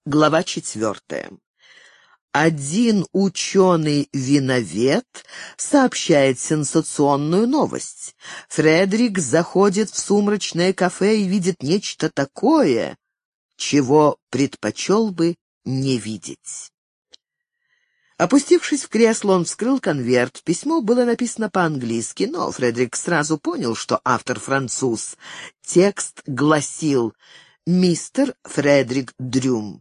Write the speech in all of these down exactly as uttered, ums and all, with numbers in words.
Глава четвертая. Один ученый-виновед сообщает сенсационную новость. Фредерик заходит в сумрачное кафе и видит нечто такое, чего предпочел бы не видеть. Опустившись в кресло, он вскрыл конверт. Письмо было написано по-английски, но Фредерик сразу понял, что автор француз. Текст гласил: «Мистер Фредерик Дрюм,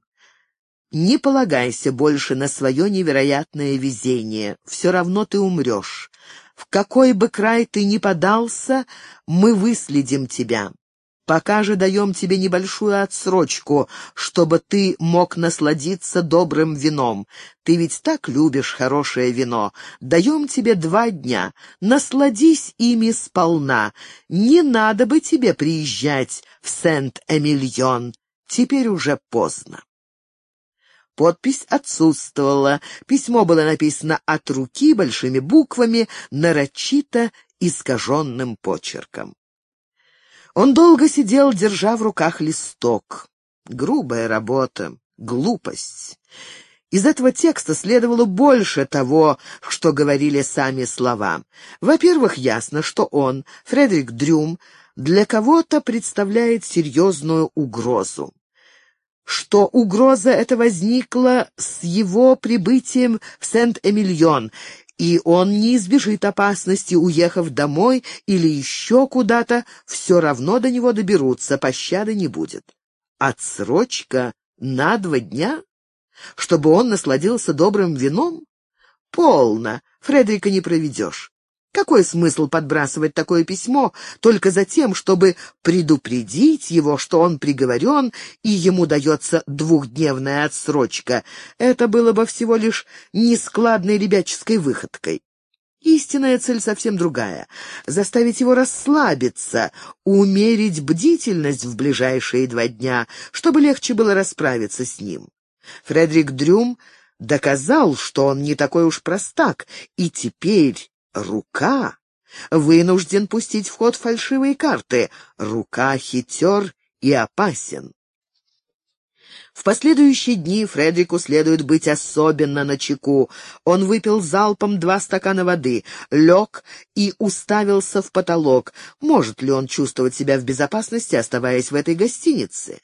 не полагайся больше на свое невероятное везение. Все равно ты умрешь. В какой бы край ты ни подался, мы выследим тебя. Пока же даем тебе небольшую отсрочку, чтобы ты мог насладиться добрым вином. Ты ведь так любишь хорошее вино. Даем тебе два дня. Насладись ими сполна. Не надо бы тебе приезжать в Сент-Эмильон. Теперь уже поздно». Подпись отсутствовала. Письмо было написано от руки большими буквами, нарочито искаженным почерком. Он долго сидел, держа в руках листок. Грубая работа, глупость. Из этого текста следовало больше того, что говорили сами слова. Во-первых, ясно, что он, Фредерик Дрюм, для кого-то представляет серьезную угрозу. Что угроза эта возникла с его прибытием в Сент-Эмильон, и он не избежит опасности, уехав домой или еще куда-то, все равно до него доберутся, пощады не будет. Отсрочка на два дня? Чтобы он насладился добрым вином? Полно, Фредерика не проведешь. Какой смысл подбрасывать такое письмо только за тем, чтобы предупредить его, что он приговорен, и ему дается двухдневная отсрочка? Это было бы всего лишь нескладной ребяческой выходкой. Истинная цель совсем другая — заставить его расслабиться, умерить бдительность в ближайшие два дня, чтобы легче было расправиться с ним. Фредерик Дрюм доказал, что он не такой уж простак, и теперь Рука вынужден пустить в ход фальшивые карты. Рука хитер и опасен. В последующие дни Фредерику следует быть особенно начеку. Он выпил залпом два стакана воды, лег и уставился в потолок. Может ли он чувствовать себя в безопасности, оставаясь в этой гостинице?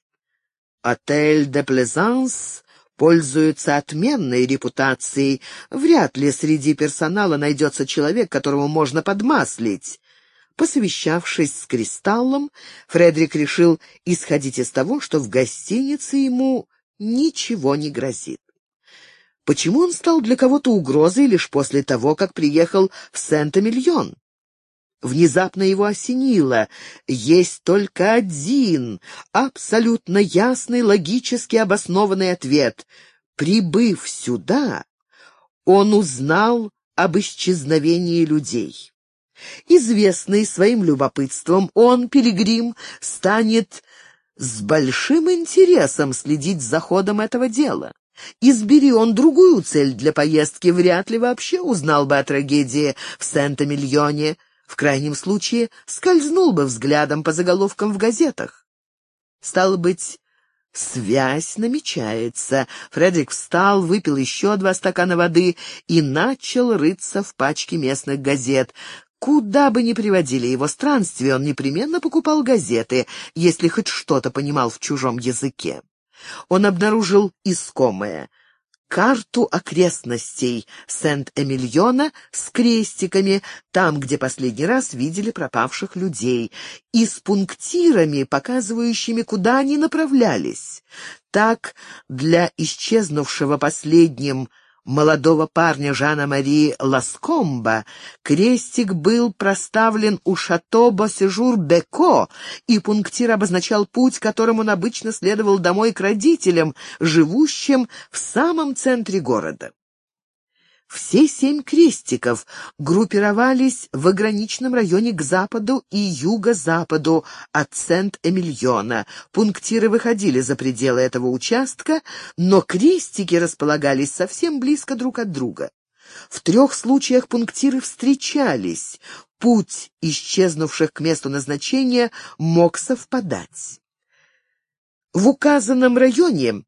Отель де Плезанс пользуется отменной репутацией. Вряд ли среди персонала найдется человек, которого можно подмаслить. Посовещавшись с Кристаллом, Фредерик решил исходить из того, что в гостинице ему ничего не грозит. Почему он стал для кого-то угрозой лишь после того, как приехал в Сент-Эмильон? Внезапно его осенило. Есть только один, абсолютно ясный, логически обоснованный ответ. Прибыв сюда, он узнал об исчезновении людей. Известный своим любопытством, он, пилигрим, станет с большим интересом следить за ходом этого дела. Избери он другую цель для поездки, вряд ли вообще узнал бы о трагедии в Сент-Эмильоне. В крайнем случае, скользнул бы взглядом по заголовкам в газетах. Стало быть, связь намечается. Фредерик встал, выпил еще два стакана воды и начал рыться в пачке местных газет. Куда бы ни приводили его странствия, он непременно покупал газеты, если хоть что-то понимал в чужом языке. Он обнаружил искомое — карту окрестностей Сент-Эмильона с крестиками, там, где последний раз видели пропавших людей, и с пунктирами, показывающими, куда они направлялись. Так, для исчезнувшего последним молодого парня Жана-Мари Ласкомба крестик был проставлен у шато Босежур-Беко, и пунктир обозначал путь, которым он обычно следовал домой к родителям, живущим в самом центре города. Все семь крестиков группировались в ограниченном районе к западу и юго-западу от Сент-Эмильона. Пунктиры выходили за пределы этого участка, но крестики располагались совсем близко друг от друга. В трех случаях пунктиры встречались. Путь исчезнувших к месту назначения мог совпадать. В указанном районе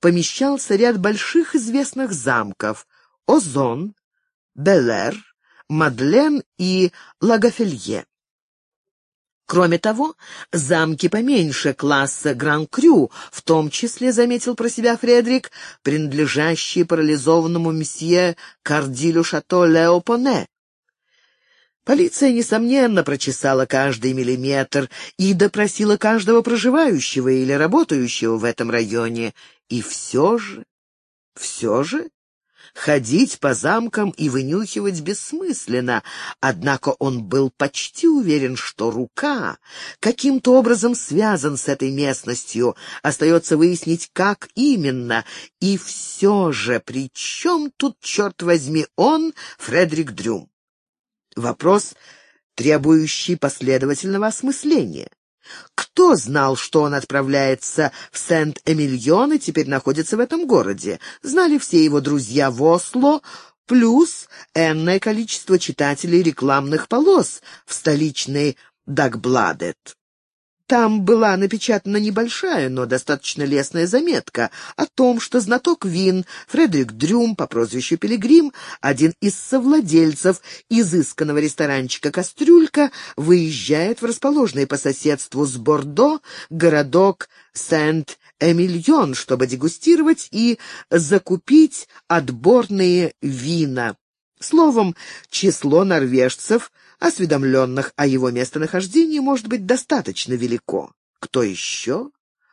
помещался ряд больших известных замков — Озон, Белэр, Мадлен и Лагафелье. Кроме того, замки поменьше класса Гран-Крю, в том числе, заметил про себя Фредрик, принадлежащие парализованному месье Кардилю Шато-Леопоне. Полиция, несомненно, прочесала каждый миллиметр и допросила каждого проживающего или работающего в этом районе. И все же, все же, ходить по замкам и вынюхивать бессмысленно, однако он был почти уверен, что рука каким-то образом связан с этой местностью. Остается выяснить, как именно. И все же, при чем тут, черт возьми, он, Фредрик Дрюм? Вопрос, требующий последовательного осмысления. Кто знал, что он отправляется в Сент-Эмильон и теперь находится в этом городе? Знали все его друзья в Осло, плюс энное количество читателей рекламных полос в столичной Дагбладет. Там была напечатана небольшая, но достаточно лестная заметка о том, что знаток вин Фредрик Дрюм по прозвищу Пилигрим, один из совладельцев изысканного ресторанчика «Кастрюлька», выезжает в расположенный по соседству с Бордо городок Сент-Эмильон, чтобы дегустировать и закупить отборные вина. Словом, число норвежцев, осведомленных о его местонахождении, может быть достаточно велико. Кто еще?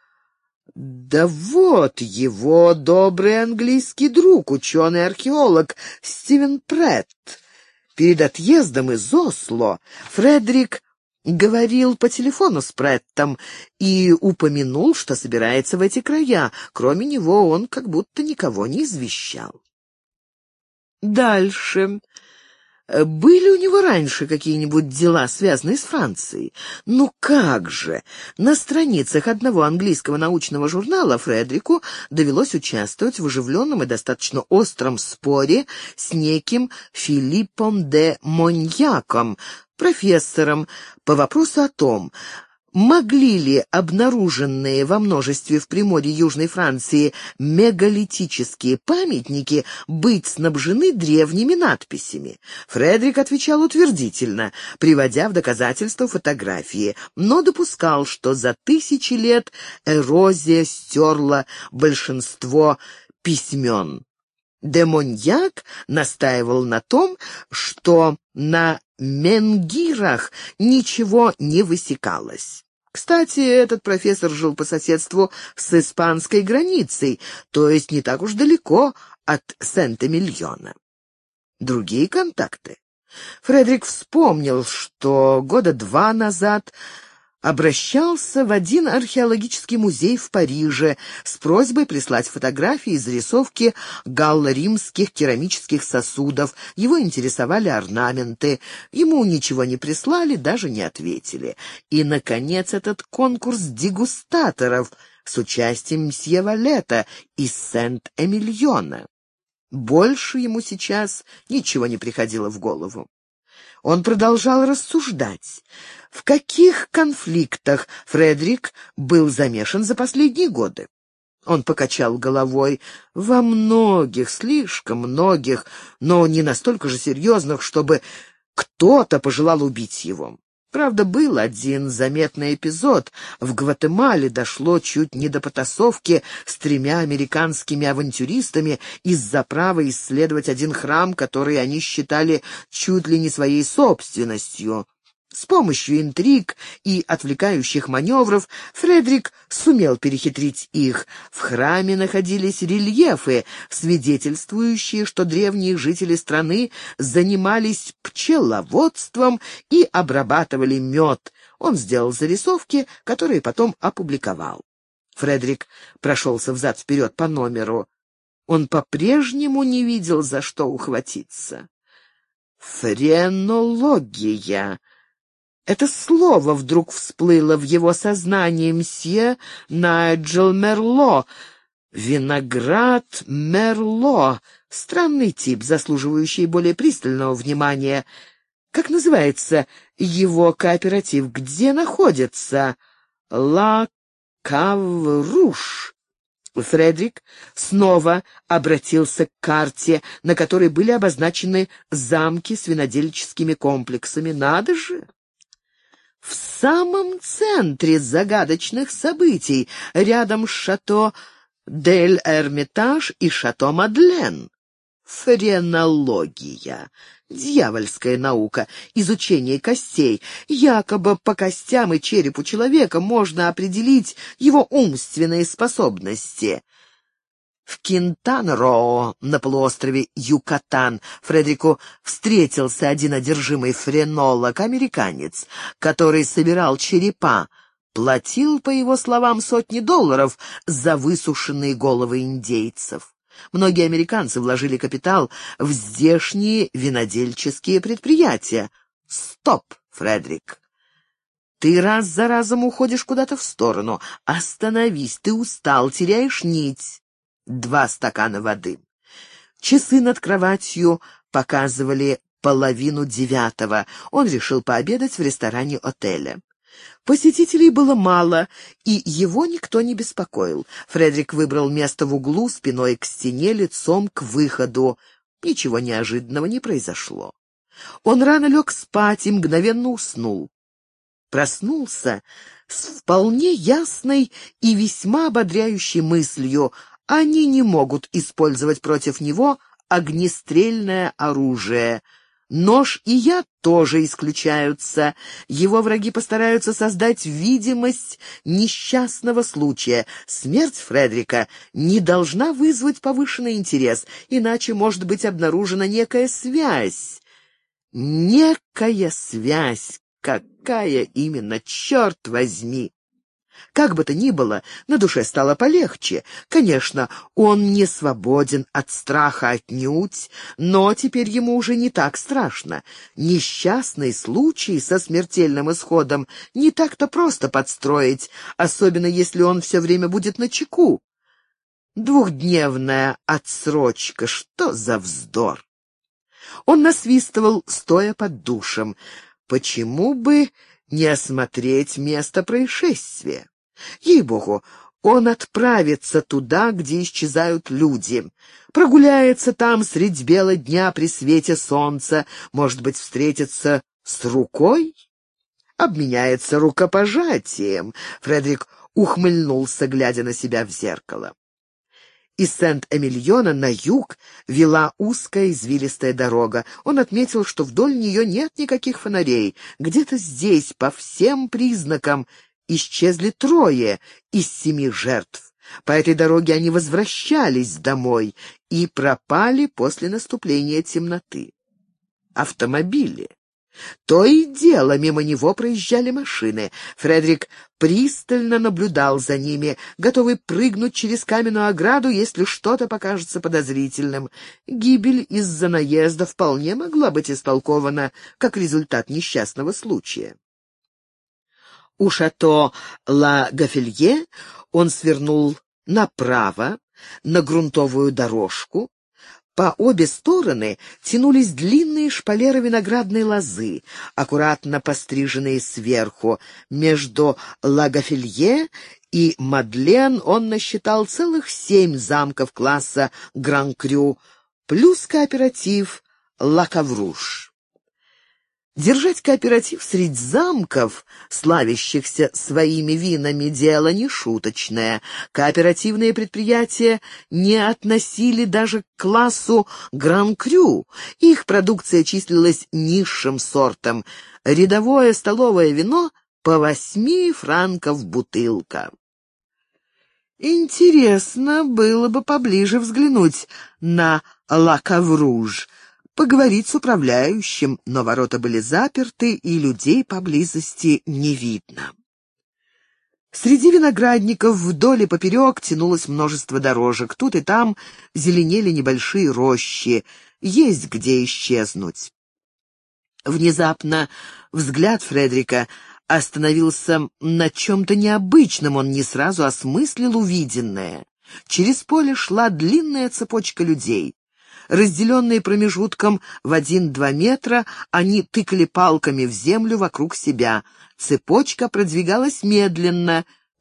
Да вот его добрый английский друг, ученый-археолог Стивен Претт. Перед отъездом из Осло Фредрик говорил по телефону с Преттом и упомянул, что собирается в эти края. Кроме него он как будто никого не извещал. Дальше. Были у него раньше какие-нибудь дела, связанные с Францией? Ну как же! На страницах одного английского научного журнала Фредрику довелось участвовать в оживленном и достаточно остром споре с неким Филиппом де Моньяком, профессором, по вопросу о том, могли ли обнаруженные во множестве в Приморье Южной Франции мегалитические памятники быть снабжены древними надписями. Фредрик отвечал утвердительно, приводя в доказательство фотографии, но допускал, что за тысячи лет эрозия стерла большинство письмен. Де Моньяк настаивал на том, что на менгирах ничего не высекалось. Кстати, этот профессор жил по соседству с испанской границей, то есть не так уж далеко от Сент-Эмильона. Другие контакты. Фредрик вспомнил, что года два назад обращался в один археологический музей в Париже с просьбой прислать фотографии и зарисовки галло-римских керамических сосудов. Его интересовали орнаменты. Ему ничего не прислали, даже не ответили. И, наконец, этот конкурс дегустаторов с участием мсье Валета из Сент-Эмильона. Больше ему сейчас ничего не приходило в голову. Он продолжал рассуждать. В каких конфликтах Фредрик был замешан за последние годы? Он покачал головой. Во многих, слишком многих, но не настолько же серьезных, чтобы кто-то пожелал убить его. Правда, был один заметный эпизод. В Гватемале дошло чуть не до потасовки с тремя американскими авантюристами из-за права исследовать один храм, который они считали чуть ли не своей собственностью. С помощью интриг и отвлекающих маневров Фредрик сумел перехитрить их. В храме находились рельефы, свидетельствующие, что древние жители страны занимались пчеловодством и обрабатывали мед. Он сделал зарисовки, которые потом опубликовал. Фредрик прошелся взад-вперед по номеру. Он по-прежнему не видел, за что ухватиться. Френология. Это слово вдруг всплыло в его сознании. Мсье Найджел Мерло. Виноград Мерло. Странный тип, заслуживающий более пристального внимания. Как называется его кооператив? Где находится? Ла Кавруш. Фредрик снова обратился к карте, на которой были обозначены замки с винодельческими комплексами. Надо же! В самом центре загадочных событий, рядом с шато Дель Эрмитаж и шато Мадлен. Френология. Дьявольская наука, изучение костей. Якобы по костям и черепу человека можно определить его умственные способности. В Кинтан-Роо, на полуострове Юкатан, Фредерику встретился один одержимый френолог, американец, который собирал черепа, платил, по его словам, сотни долларов за высушенные головы индейцев. Многие американцы вложили капитал в здешние винодельческие предприятия. Стоп, Фредерик. Ты раз за разом уходишь куда-то в сторону. Остановись, ты устал, теряешь нить. Два стакана воды. Часы над кроватью показывали половину девятого. Он решил пообедать в ресторане отеля. Посетителей было мало, и его никто не беспокоил. Фредерик выбрал место в углу, спиной к стене, лицом к выходу. Ничего неожиданного не произошло. Он рано лег спать и мгновенно уснул. Проснулся с вполне ясной и весьма ободряющей мыслью: они не могут использовать против него огнестрельное оружие. Нож и яд тоже исключаются. Его враги постараются создать видимость несчастного случая. Смерть Фредерика не должна вызвать повышенный интерес, иначе может быть обнаружена некая связь. Некая связь. Какая именно, черт возьми! Как бы то ни было, на душе стало полегче. Конечно, он не свободен от страха отнюдь, но теперь ему уже не так страшно. Несчастный случай со смертельным исходом не так-то просто подстроить, особенно если он все время будет начеку. Двухдневная отсрочка, что за вздор! Он насвистывал, стоя под душем. Почему бы не осмотреть место происшествия? Ей-богу, он отправится туда, где исчезают люди, прогуляется там средь бела дня при свете солнца, может быть, встретится с рукой, обменяется рукопожатием. Фредерик ухмыльнулся, глядя на себя в зеркало. Из Сент-Эмильона на юг вела узкая извилистая дорога. Он отметил, что вдоль нее нет никаких фонарей. Где-то здесь, по всем признакам, исчезли трое из семи жертв. По этой дороге они возвращались домой и пропали после наступления темноты. Автомобили. То и дело мимо него проезжали машины. Фредерик пристально наблюдал за ними, готовый прыгнуть через каменную ограду, если что-то покажется подозрительным. Гибель из-за наезда вполне могла быть истолкована как результат несчастного случая. У шато Ла Гафелье он свернул направо, на грунтовую дорожку. По обе стороны тянулись длинные шпалеры виноградной лозы, аккуратно постриженные сверху. Между Ла Гафелье и Мадлен он насчитал целых семь замков класса Гран-Крю, плюс кооператив Ла Кавруш. Держать кооператив среди замков, славящихся своими винами, дело нешуточное. Кооперативные предприятия не относили даже к классу Гран-Крю. Их продукция числилась низшим сортом. Рядовое столовое вино по восьми франков бутылка. Интересно было бы поближе взглянуть на Ла Кавруж, поговорить с управляющим, но ворота были заперты, и людей поблизости не видно. Среди виноградников вдоль и поперек тянулось множество дорожек. Тут и там зеленели небольшие рощи. Есть где исчезнуть. Внезапно взгляд Фредерика остановился на чем-то необычном. Он не сразу осмыслил увиденное. Через поле шла длинная цепочка людей. Разделенные промежутком в один-два метра, они тыкали палками в землю вокруг себя. Цепочка продвигалась медленно.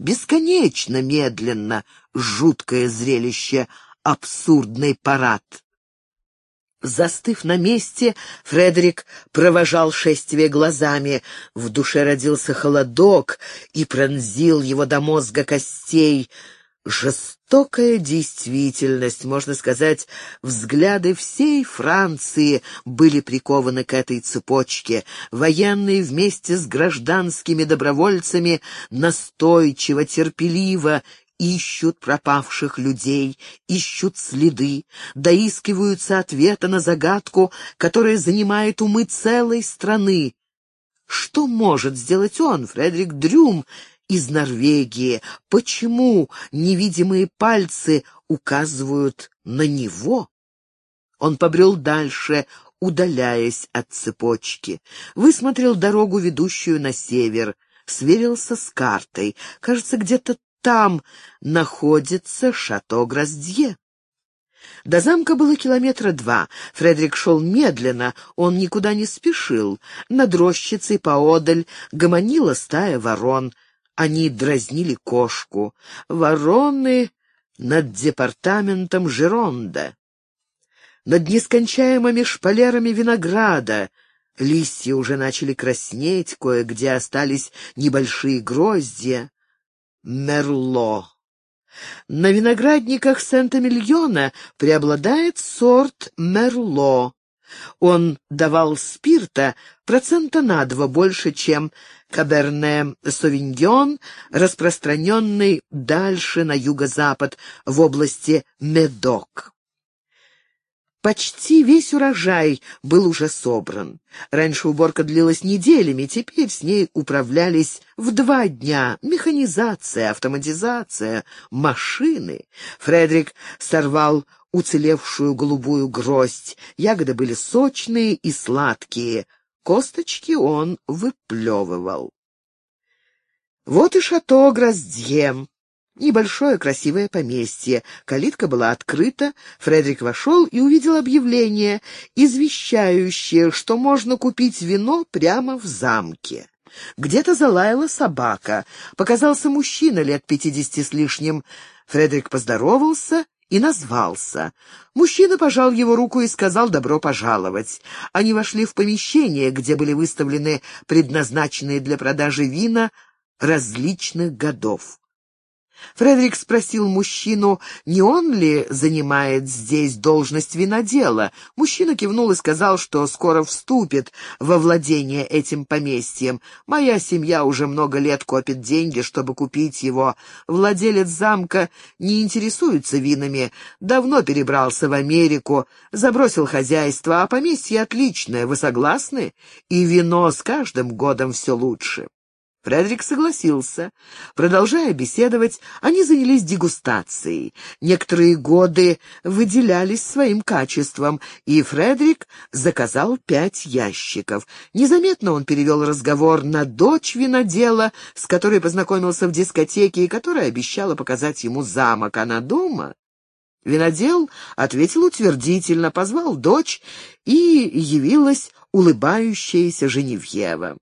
бесконечно медленно, жуткое зрелище, абсурдный парад. Застыв на месте, Фредерик провожал шествие глазами. В душе родился холодок и пронзил его до мозга костей. Жестокая действительность, можно сказать, взгляды всей Франции были прикованы к этой цепочке. Военные вместе с гражданскими добровольцами настойчиво, терпеливо ищут пропавших людей, ищут следы, доискиваются ответа на загадку, которая занимает умы целой страны. Что может сделать он, Фредерик Дрюм, из Норвегии? Почему невидимые пальцы указывают на него? Он побрел дальше, удаляясь от цепочки, высмотрел дорогу, ведущую на север, сверился с картой. Кажется, где-то там находится шато Гроздье. До замка было километра два. Фредерик шел медленно, он никуда не спешил. Над рощицей поодаль гомонила стая ворон. Они дразнили кошку. Вороны над департаментом Жеронда. Над нескончаемыми шпалерами винограда. Листья уже начали краснеть, кое-где остались небольшие гроздья. Мерло. На виноградниках Сент-Эмильона преобладает сорт Мерло. Он давал спирта процента на два больше, чем Каберне Совиньон, распространенный дальше на юго-запад, в области Медок. Почти весь урожай был уже собран. Раньше уборка длилась неделями, теперь с ней управлялись в два дня. Механизация, автоматизация, машины. Фредерик сорвал уцелевшую голубую гроздь. Ягоды были сочные и сладкие. Косточки он выплевывал. Вот и шато Гроздье. Небольшое красивое поместье. Калитка была открыта. Фредерик вошел и увидел объявление, извещающее, что можно купить вино прямо в замке. Где-то залаяла собака. Показался мужчина лет пятидесяти с лишним. Фредерик поздоровался и назвался. Мужчина пожал его руку и сказал «добро пожаловать». Они вошли в помещение, где были выставлены предназначенные для продажи вина различных годов. Фредерик спросил мужчину, не он ли занимает здесь должность винодела. Мужчина кивнул и сказал, что скоро вступит во владение этим поместьем. «Моя семья уже много лет копит деньги, чтобы купить его. Владелец замка не интересуется винами, давно перебрался в Америку, забросил хозяйство, а поместье отличное, вы согласны? И вино с каждым годом все лучше». Фредерик согласился. Продолжая беседовать, они занялись дегустацией. Некоторые годы выделялись своим качеством, и Фредерик заказал пять ящиков. Незаметно он перевел разговор на дочь винодела, с которой познакомился в дискотеке и которая обещала показать ему замок. Она дома? Винодел ответил утвердительно, позвал дочь, и явилась улыбающаяся Женевьева.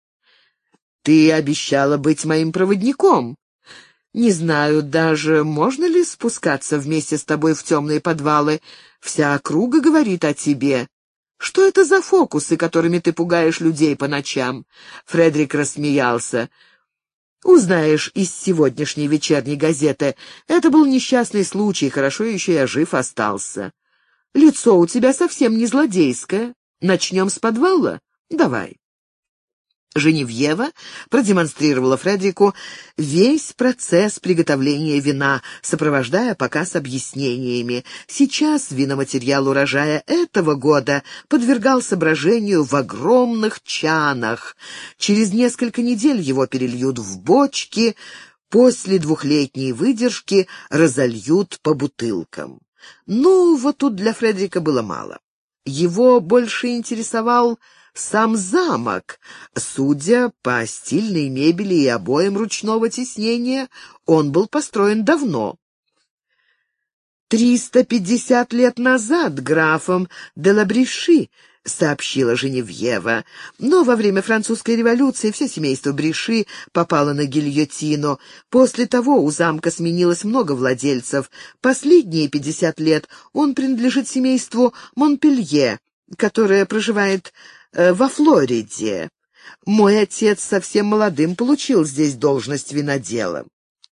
«Ты обещала быть моим проводником. Не знаю даже, можно ли спускаться вместе с тобой в темные подвалы. Вся округа говорит о тебе. Что это за фокусы, которыми ты пугаешь людей по ночам?» Фредерик рассмеялся. «Узнаешь из сегодняшней вечерней газеты. Это был несчастный случай, хорошо еще я жив остался. Лицо у тебя совсем не злодейское. Начнем с подвала? Давай». Женевьева продемонстрировала Фредерику весь процесс приготовления вина, сопровождая показ объяснениями. Сейчас виноматериал урожая этого года подвергался брожению в огромных чанах. Через несколько недель его перельют в бочки, после двухлетней выдержки разольют по бутылкам. Ну, вот тут для Фредерика было мало. Его больше интересовал сам замок. Судя по стильной мебели и обоям ручного тиснения, он был построен давно. Триста пятьдесят лет назад графом де ла Бреши, — сообщила Женевьева. Но во время французской революции все семейство Бриши попало на гильотину. После того у замка сменилось много владельцев. Последние пятьдесят лет он принадлежит семейству Монпелье, которое проживает э, во Флориде. Мой отец совсем молодым получил здесь должность винодела.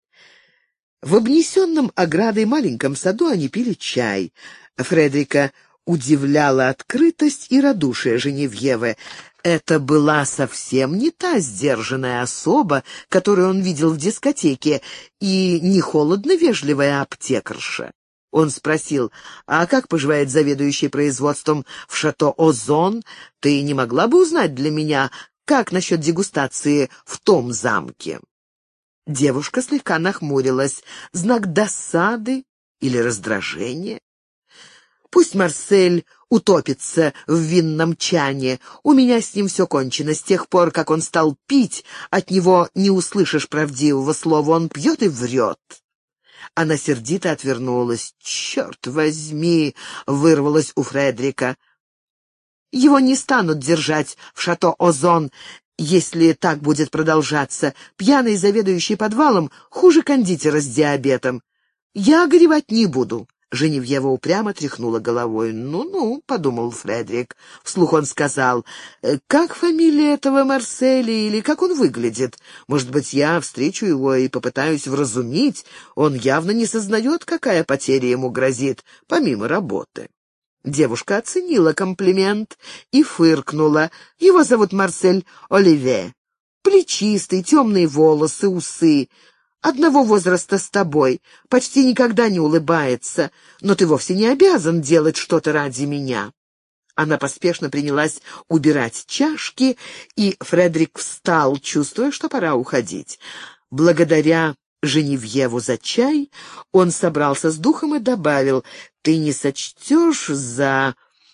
В обнесенном оградой маленьком саду они пили чай. Фредрика удивляла открытость и радушие Женевьевы. Это была совсем не та сдержанная особа, которую он видел в дискотеке, и не холодно-вежливая аптекарша. Он спросил: «А как поживает заведующий производством в шато Озон? Ты не могла бы узнать для меня, как насчет дегустации в том замке?» Девушка слегка нахмурилась. Знак досады или раздражения? Пусть Марсель утопится в винном чане. У меня с ним все кончено. С тех пор, как он стал пить, от него не услышишь правдивого слова. Он пьет и врет. Она сердито отвернулась. «Черт возьми!» — вырвалось у Фредрика. «Его не станут держать в шато Озон, если так будет продолжаться. Пьяный заведующий подвалом хуже кондитера с диабетом. Я горевать не буду». Женевьева упрямо тряхнула головой. «Ну-ну», — подумал Фредрик. Вслух он сказал: «Как фамилия этого Марселя или как он выглядит? Может быть, я встречу его и попытаюсь вразумить. Он явно не сознает, какая потеря ему грозит, помимо работы». Девушка оценила комплимент и фыркнула. «Его зовут Марсель Оливе. Плечистый, темные волосы, усы. Одного возраста с тобой, почти никогда не улыбается, но ты вовсе не обязан делать что-то ради меня». Она поспешно принялась убирать чашки, и Фредрик встал, чувствуя, что пора уходить. Благодаря Женевьеву за чай он собрался с духом и добавил: «Ты не сочтешь за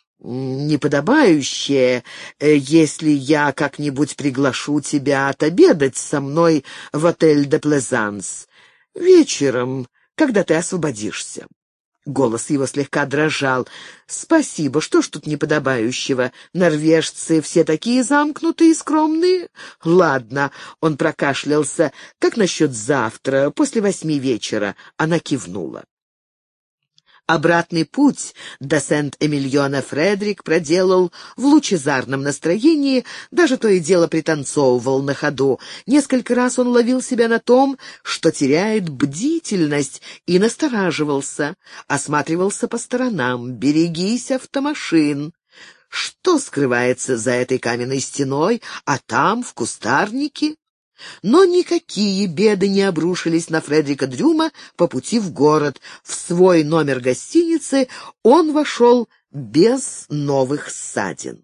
неподобающее, если я как-нибудь приглашу тебя отобедать со мной в отель де Плезанс вечером, когда ты освободишься». Голос его слегка дрожал. «Спасибо, что ж тут неподобающего? Норвежцы все такие замкнутые и скромные? Ладно», — он прокашлялся, — «как насчет завтра, после восьми вечера?» Она кивнула. Обратный путь до Сент-Эмильона Фредрик проделал в лучезарном настроении, даже то и дело пританцовывал на ходу. Несколько раз он ловил себя на том, что теряет бдительность, и настораживался, осматривался по сторонам. «Берегись автомашин! Что скрывается за этой каменной стеной, а там, в кустарнике?» Но никакие беды не обрушились на Фредрика Дрюма по пути в город. В свой номер гостиницы он вошел без новых ссадин.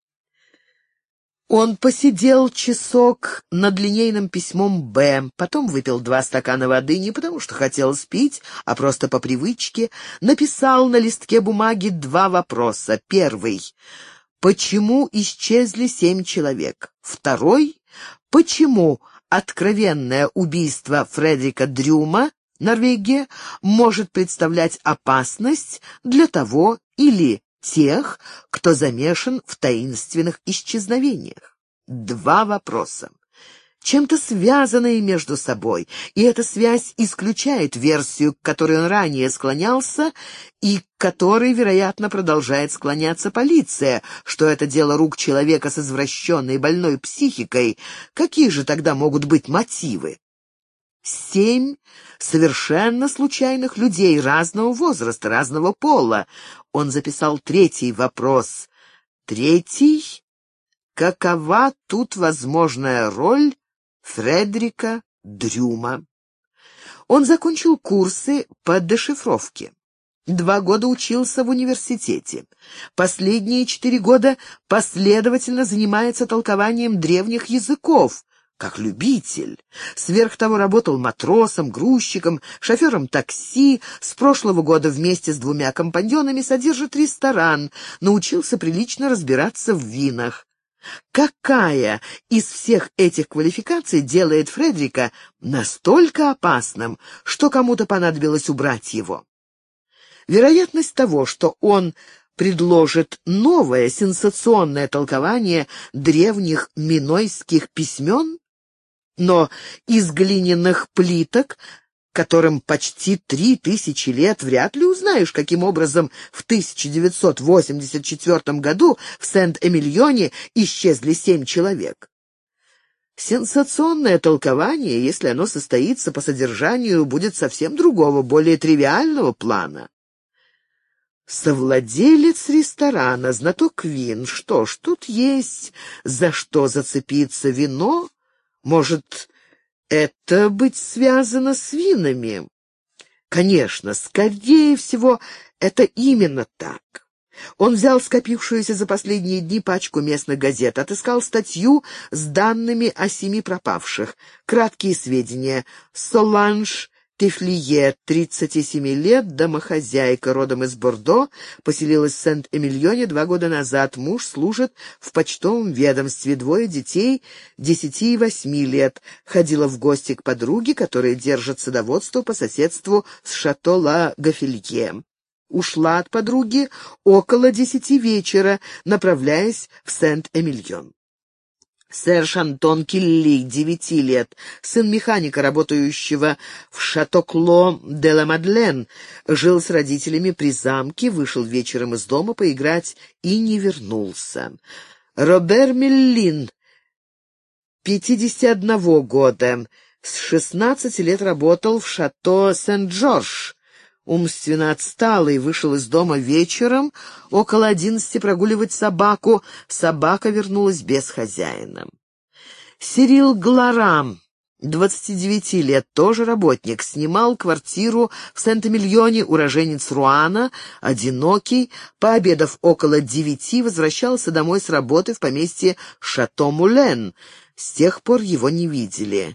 Он посидел часок над линейным письмом «Б», потом выпил два стакана воды, не потому что хотел пить, а просто по привычке, написал на листке бумаги два вопроса. Первый — почему исчезли семь человек? Второй — почему откровенное убийство Фредрика Дрюма, Норвегия, может представлять опасность для того или тех, кто замешан в таинственных исчезновениях? Два вопроса, чем-то связанные между собой, и эта связь исключает версию, к которой он ранее склонялся и к которой, вероятно, продолжает склоняться полиция, что это дело рук человека с извращенной больной психикой. Какие же тогда могут быть мотивы? Семь совершенно случайных людей разного возраста, разного пола. Он записал третий вопрос. Третий: какова тут возможная роль Фредрика Дрюма? Он закончил курсы по дешифровке. Два года учился в университете. Последние четыре года последовательно занимается толкованием древних языков, как любитель. Сверх того работал матросом, грузчиком, шофером такси. С прошлого года вместе с двумя компаньонами содержит ресторан, научился прилично разбираться в винах. Какая из всех этих квалификаций делает Фредрика настолько опасным, что кому-то понадобилось убрать его? Вероятность того, что он предложит новое сенсационное толкование древних минойских письмен? Но из глиняных плиток, которым почти три тысячи лет, вряд ли узнаешь, каким образом в тысяча девятьсот восемьдесят четвёртом году в Сент-Эмильоне исчезли семь человек. Сенсационное толкование, если оно состоится по содержанию, будет совсем другого, более тривиального плана. Совладелец ресторана, знаток вин. Что ж, тут есть за что зацепиться. Вино? Может, это быть связано с винами? Конечно, скорее всего, это именно так. Он взял скопившуюся за последние дни пачку местных газет, отыскал статью с данными о семи пропавших. Краткие сведения. Соланж Тефлие, тридцати семи лет, домохозяйка, родом из Бордо, поселилась в Сент-Эмильоне два года назад. Муж служит в почтовом ведомстве, двое детей, десяти и восьми лет. Ходила в гости к подруге, которая держит садоводство по соседству с шато Ла Гафелье. Ушла от подруги около десяти вечера, направляясь в Сент-Эмильон. Серж Антон Килли, девяти лет, сын механика, работающего в Шато-Кло де ла Мадлен, жил с родителями при замке, вышел вечером из дома поиграть и не вернулся. Робер Меллин, пятидесяти одного года, с шестнадцати лет работал в Шато Сент-Жорж. Умственно отсталый, вышел из дома вечером, около одиннадцати прогуливать собаку. Собака вернулась без хозяина. Сирил Гларам, двадцати девяти лет, тоже работник, снимал квартиру в Сент-Эмильоне, уроженец Руана, одинокий, пообедав около девяти, возвращался домой с работы в поместье Шато-Мулен. С тех пор его не видели.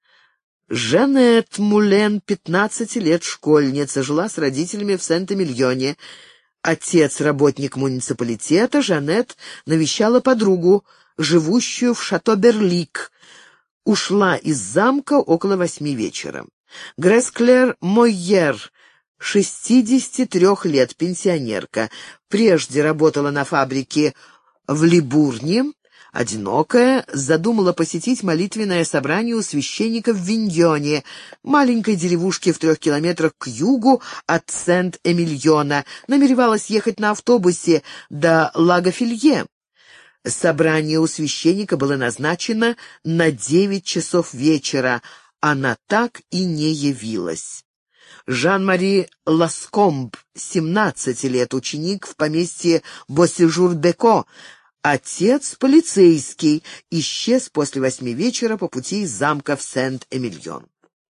Жанет Мулен, пятнадцати лет, школьница, жила с родителями в Сент-Эмильоне. Отец — работник муниципалитета, Жанет навещала подругу, живущую в Шато-Берлик. Ушла из замка около восьми вечера. Гресклер Мойер, шестидесяти трёх лет, пенсионерка. Прежде работала на фабрике в Либурне. Одинокая, задумала посетить молитвенное собрание у священника в Виньоне, маленькой деревушке в трех километрах к югу от Сент-Эмильона. Намеревалась ехать на автобусе до Лагафелье. Собрание у священника было назначено на девять часов вечера. Она так и не явилась. Жан-Мари Ласкомб, семнадцати лет, ученик в поместье Боссежур-Деко. Отец, полицейский, исчез после восьми вечера по пути из замка в Сент-Эмильон.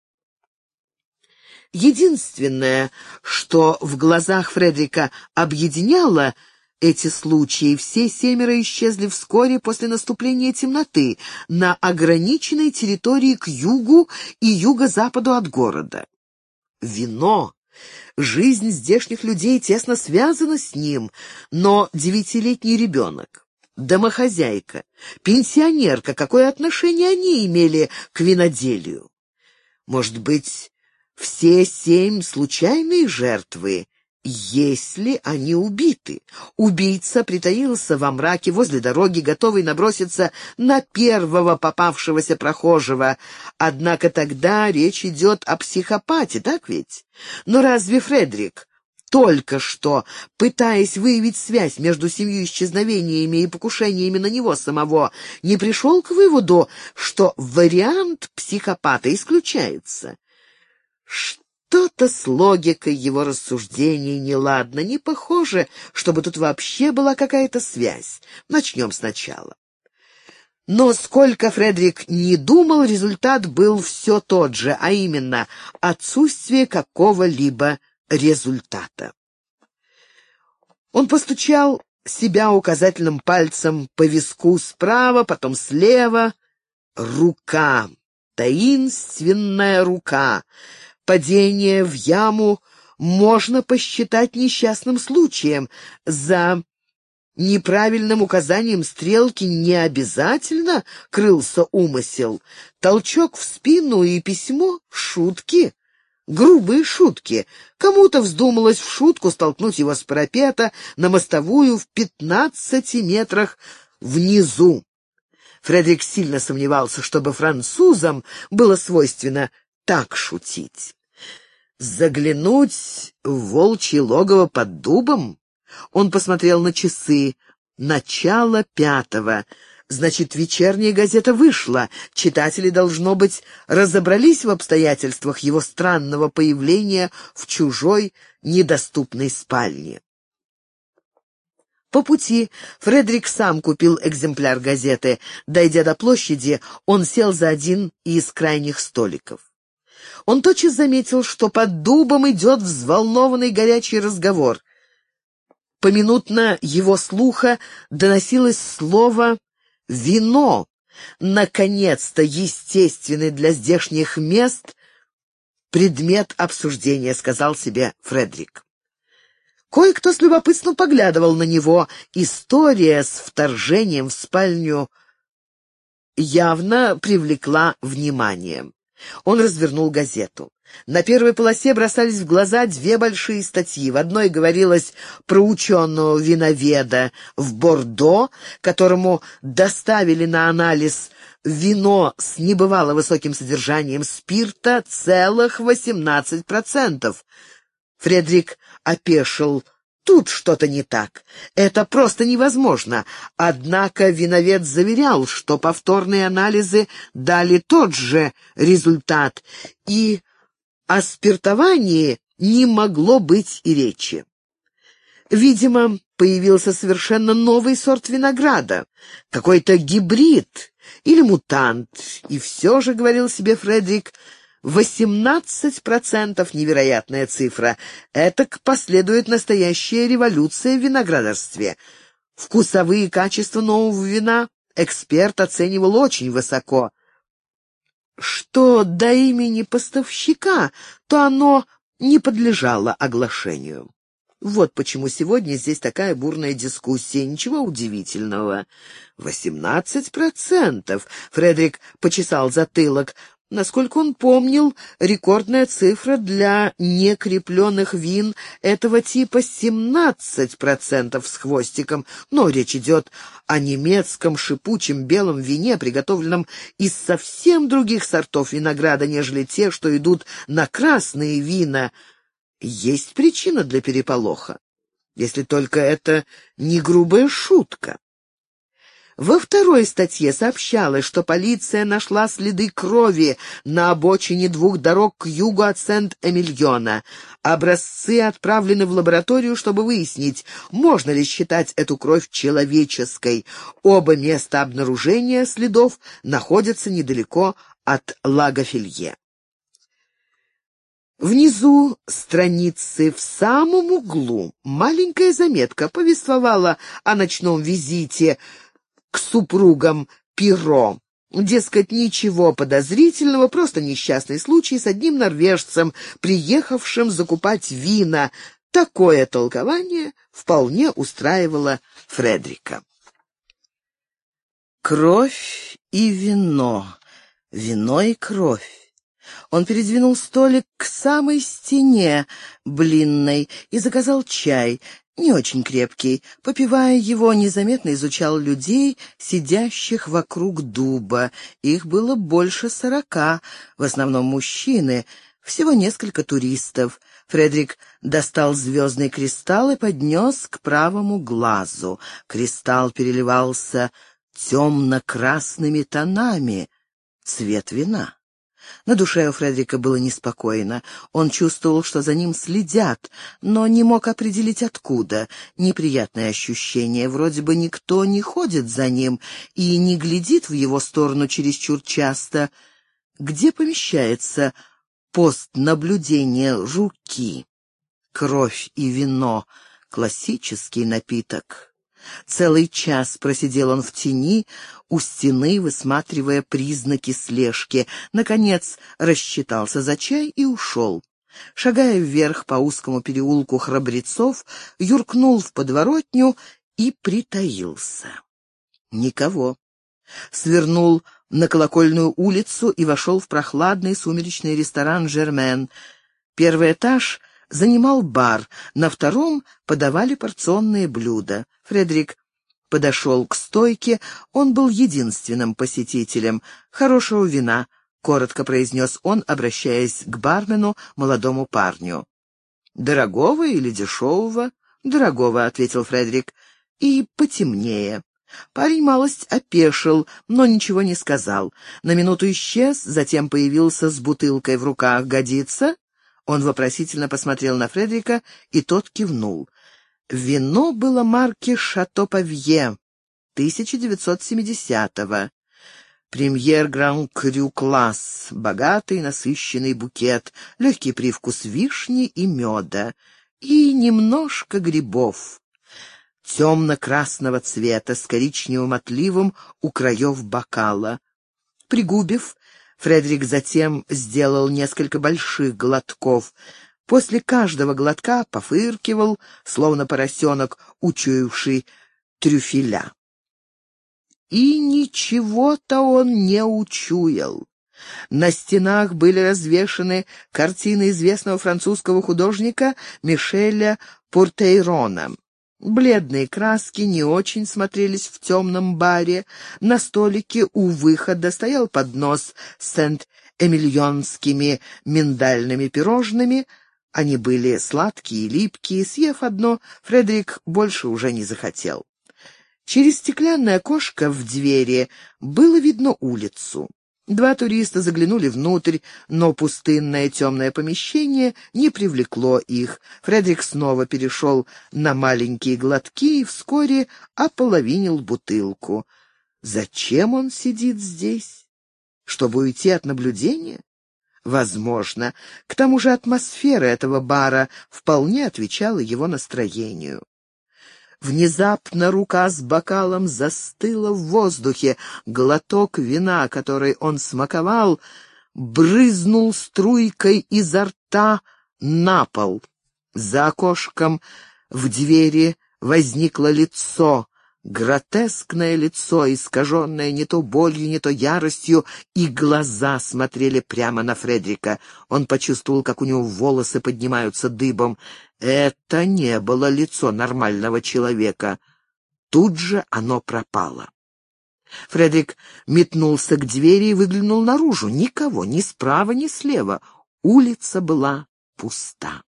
Единственное, что в глазах Фредрика объединяло эти случаи, все семеро исчезли вскоре после наступления темноты на ограниченной территории к югу и юго-западу от города. Вино. Жизнь здешних людей тесно связана с ним, но девятилетний ребенок, домохозяйка, пенсионерка, какое отношение они имели к виноделию? Может быть, все семь случайные жертвы, если они убиты? Убийца притаился во мраке возле дороги, готовый наброситься на первого попавшегося прохожего. Однако тогда речь идет о психопате, так ведь? Но разве Фредрик, только что пытаясь выявить связь между семью исчезновениями и покушениями на него самого, не пришел к выводу, что вариант психопата исключается? Что-то с логикой его рассуждений неладно, не похоже, чтобы тут вообще была какая-то связь. Начнем сначала. Но сколько Фредрик не думал, результат был все тот же, а именно отсутствие какого-либо результата. Он постучал себя указательным пальцем по виску справа, потом слева. Рука, таинственная рука. Падение в яму можно посчитать несчастным случаем. За неправильным указанием стрелки не обязательно крылся умысел. Толчок в спину и письмо — шутки. грубые шутки. Кому-то вздумалось в шутку столкнуть его с парапета на мостовую в пятнадцати метрах внизу. Фредерик сильно сомневался, чтобы французам было свойственно так шутить. Заглянуть в волчье логово под дубом? Он посмотрел на часы. Начало пятого. Значит, вечерняя газета вышла. Читатели, должно быть, разобрались в обстоятельствах его странного появления в чужой недоступной спальне. По пути Фредерик сам купил экземпляр газеты. Дойдя до площади, он сел за один из крайних столиков. Он тотчас заметил, что под дубом идет взволнованный горячий разговор. Поминутно его слуха доносилось слово «вино». Наконец-то естественный для здешних мест предмет обсуждения, сказал себе Фредерик. Кое-кто с любопытством поглядывал на него. История с вторжением в спальню явно привлекла внимание. Он развернул газету. На первой полосе бросались в глаза две большие статьи. В одной говорилось про ученого виноведа в Бордо, которому доставили на анализ вино с небывало высоким содержанием спирта целых восемнадцать процентов. Фредерик опешил. Тут что-то не так. Это просто невозможно. Однако виновед заверял, что повторные анализы дали тот же результат, и о спиртовании не могло быть и речи. Видимо, появился совершенно новый сорт винограда, какой-то гибрид или мутант, и все же, говорил себе Фредерик, восемнадцать процентов — невероятная цифра. Этак последует настоящая революция в виноградарстве. Вкусовые качества нового вина эксперт оценивал очень высоко. Что до имени поставщика, то оно не подлежало оглашению. Вот почему сегодня здесь такая бурная дискуссия. Ничего удивительного. Восемнадцать процентов. Фредерик почесал затылок. Насколько он помнил, рекордная цифра для некрепленных вин этого типа семнадцать процентов с хвостиком, но речь идет о немецком шипучем белом вине, приготовленном из совсем других сортов винограда, нежели те, что идут на красные вина. Есть причина для переполоха, если только это не грубая шутка. Во второй статье сообщалось, что полиция нашла следы крови на обочине двух дорог к югу от Сент-Эмильона. Образцы отправлены в лабораторию, чтобы выяснить, можно ли считать эту кровь человеческой. Оба места обнаружения следов находятся недалеко от Лагофелье. Внизу страницы в самом углу маленькая заметка повествовала о ночном визите к супругам Пиро. Дескать, ничего подозрительного, просто несчастный случай с одним норвежцем, приехавшим закупать вина. Такое толкование вполне устраивало Фредерика. Кровь и вино, вино и кровь. Он передвинул столик к самой стене блинной и заказал чай, не очень крепкий. Попивая его, незаметно изучал людей, сидящих вокруг дуба. Их было больше сорока, в основном мужчины, всего несколько туристов. Фредерик достал звездный кристалл и поднес к правому глазу. Кристалл переливался темно-красными тонами, цвет вина. На душе у Фредерика было неспокойно. Он чувствовал, что за ним следят, но не мог определить откуда. Неприятное ощущение, вроде бы никто не ходит за ним и не глядит в его сторону чересчур часто. Где помещается пост наблюдения руки? Кровь и вино — классический напиток. Целый час просидел он в тени, у стены, высматривая признаки слежки. Наконец рассчитался за чай и ушел. Шагая вверх по узкому переулку Храбрецов, юркнул в подворотню и притаился. Никого. Свернул на Колокольную улицу и вошел в прохладный сумеречный ресторан «Жермен». Первый этаж занимал бар, на втором подавали порционные блюда. Фредерик подошел к стойке, он был единственным посетителем. «Хорошего вина», — коротко произнес он, обращаясь к бармену, молодому парню. «Дорогого или дешевого?» «Дорогого», — ответил Фредерик, — «и потемнее». Парень малость опешил, но ничего не сказал. На минуту исчез, затем появился с бутылкой в руках. «Годится?» Он вопросительно посмотрел на Фредерика, и тот кивнул. Вино было марки «Шато Павье» тысяча девятьсот семидесятого. Премьер Гран-Крю класс, богатый насыщенный букет, легкий привкус вишни и меда и немножко грибов. Темно-красного цвета с коричневым отливом у краев бокала. Пригубив, Фредерик затем сделал несколько больших глотков. После каждого глотка пофыркивал, словно поросенок, учуявший трюфеля. И ничего-то он не учуял. На стенах были развешаны картины известного французского художника Мишеля Пуртейрона. Бледные краски не очень смотрелись в темном баре. На столике у выхода стоял поднос с сент-эмильонскими миндальными пирожными. Они были сладкие и липкие. Съев одно, Фредерик больше уже не захотел. Через стеклянное окошко в двери было видно улицу. Два туриста заглянули внутрь, но пустынное темное помещение не привлекло их. Фредерик снова перешел на маленькие глотки и вскоре ополовинил бутылку. Зачем он сидит здесь? Чтобы уйти от наблюдения? Возможно. К тому же атмосфера этого бара вполне отвечала его настроению. Внезапно рука с бокалом застыла в воздухе. Глоток вина, который он смаковал, брызнул струйкой изо рта на пол. За окошком в двери возникло лицо, гротескное лицо, искаженное не то болью, не то яростью, и глаза смотрели прямо на Фредерика. Он почувствовал, как у него волосы поднимаются дыбом. Это не было лицо нормального человека. Тут же оно пропало. Фредерик метнулся к двери и выглянул наружу. Никого, ни справа, ни слева. Улица была пуста.